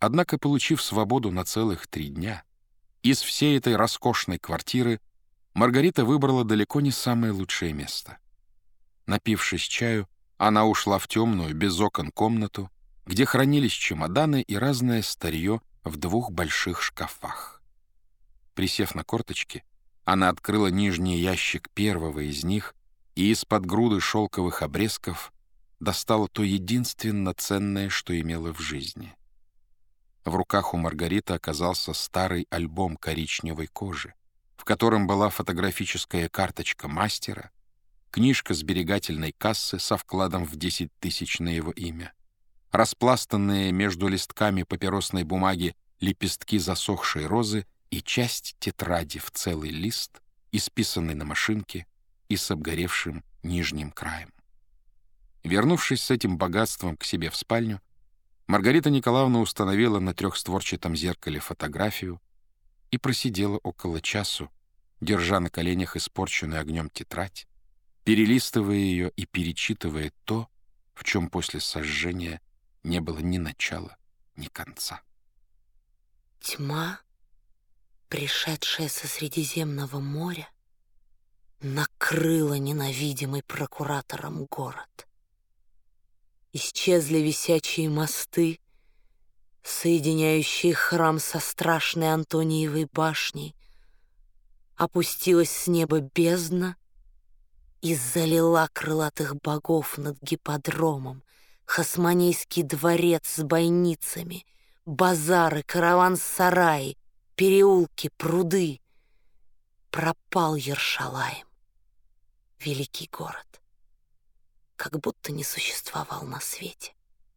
Однако, получив свободу на целых 3 дня, из всей этой роскошной квартиры Маргарита выбрала далеко не самое лучшее место. Напившись чаю, она ушла в темную, без окон комнату, где хранились чемоданы и разное старье в 2 больших шкафах. Присев на корточки, она открыла нижний ящик первого из них и из-под груды шелковых обрезков достала то единственно ценное, что имела в жизни. В руках у Маргариты оказался старый альбом коричневой кожи, в котором была фотографическая карточка мастера, книжка сберегательной кассы со вкладом в 10 000 на его имя, распластанные между листками папиросной бумаги лепестки засохшей розы и часть тетради в целый лист, исписанный на машинке и с обгоревшим нижним краем. Вернувшись с этим богатством к себе в спальню, Маргарита Николаевна установила на 3-створчатом зеркале фотографию и просидела около часу, держа на коленях испорченную огнем тетрадь, перелистывая ее и перечитывая то, в чем после сожжения не было ни начала, ни конца. Тьма, пришедшая со Средиземного моря, накрыла ненавидимый прокуратором город. Исчезли висячие мосты, соединяющие храм со страшной Антониевой башней. Опустилась с неба бездна и залила крылатых богов над гипподромом, Хасмонейский дворец с бойницами, базары, караван-сараи, переулки, пруды. Пропал Ершалаим, великий город, как будто не существовал на свете.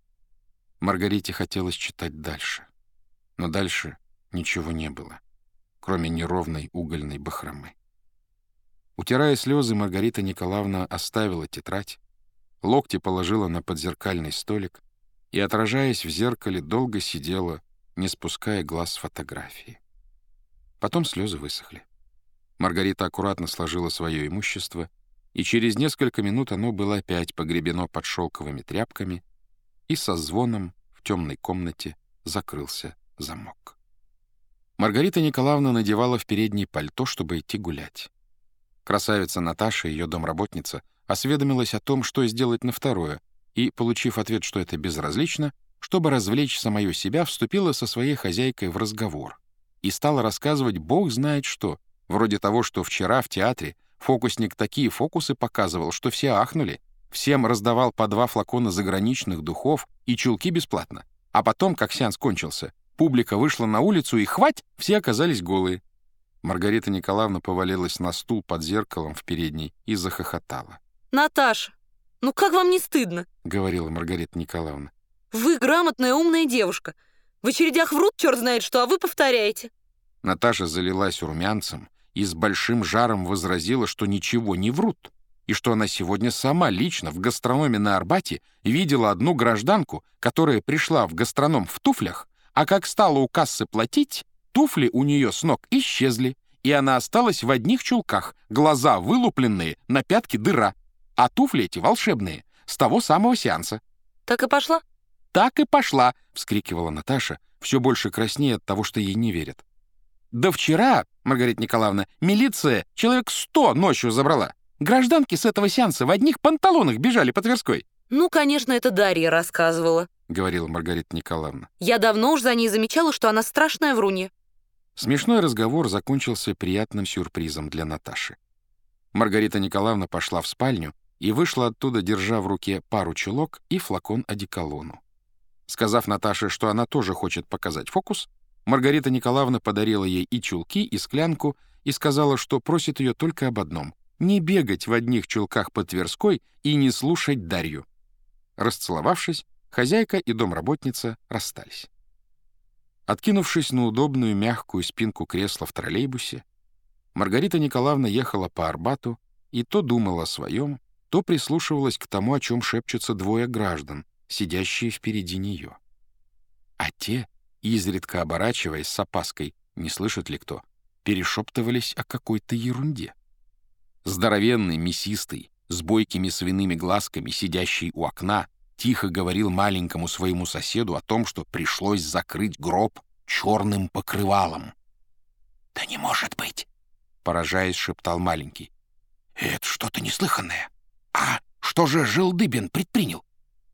Маргарите хотелось читать дальше, но дальше ничего не было, кроме неровной угольной бахромы. Утирая слезы, Маргарита Николаевна оставила тетрадь, локти положила на подзеркальный столик и, отражаясь в зеркале, долго сидела, не спуская глаз с фотографии. Потом слезы высохли. Маргарита аккуратно сложила свое имущество, и через несколько минут оно было опять погребено под шелковыми тряпками, и со звоном в темной комнате закрылся замок. Маргарита Николаевна надевала в передней пальто, чтобы идти гулять. Красавица Наташа, ее домработница, осведомилась о том, что сделать на второе, и, получив ответ, что это безразлично, чтобы развлечь самое себя, вступила со своей хозяйкой в разговор и стала рассказывать бог знает что, вроде того, что вчера в театре фокусник такие фокусы показывал, что все ахнули, всем раздавал по 2 флакона заграничных духов и чулки бесплатно. А потом, как сеанс кончился, публика вышла на улицу, и хвать, все оказались голые. Маргарита Николаевна повалилась на стул под зеркалом в передней и захохотала. «Наташа, ну как вам не стыдно?» — говорила Маргарита Николаевна. «Вы грамотная, умная девушка. В очередях врут черт знает что, а вы повторяете». Наташа залилась румянцем и с большим жаром возразила, что ничего не врут, и что она сегодня сама лично в гастрономе на Арбате видела одну гражданку, которая пришла в гастроном в туфлях, а как стала у кассы платить, туфли у нее с ног исчезли, и она осталась в одних чулках, глаза вылупленные, на пятке дыра, а туфли эти волшебные, с того самого сеанса. «Так и пошла?» «Так и пошла!» — вскрикивала Наташа, все больше краснея от того, что ей не верят. «Да вчера, Маргарита Николаевна, милиция человек 100 ночью забрала. Гражданки с этого сеанса в одних панталонах бежали по Тверской». «Ну, конечно, это Дарья рассказывала», — говорила Маргарита Николаевна. «Я давно уж за ней замечала, что она страшная врунья». Смешной разговор закончился приятным сюрпризом для Наташи. Маргарита Николаевна пошла в спальню и вышла оттуда, держа в руке пару чулок и флакон одеколону. Сказав Наташе, что она тоже хочет показать фокус, Маргарита Николаевна подарила ей и чулки, и склянку, и сказала, что просит ее только об одном — не бегать в одних чулках по Тверской и не слушать Дарью. Расцеловавшись, хозяйка и домработница расстались. Откинувшись на удобную мягкую спинку кресла в троллейбусе, Маргарита Николаевна ехала по Арбату и то думала о своем, то прислушивалась к тому, о чем шепчутся 2 граждан, сидящие впереди нее. А те, изредка оборачиваясь с опаской, не слышит ли кто, перешептывались о какой-то ерунде. Здоровенный, мясистый, с бойкими свиными глазками, сидящий у окна, тихо говорил маленькому своему соседу о том, что пришлось закрыть гроб черным покрывалом. «Да не может быть!» — поражаясь, шептал маленький. «Это что-то неслыханное. А что же Жилдыбин предпринял?»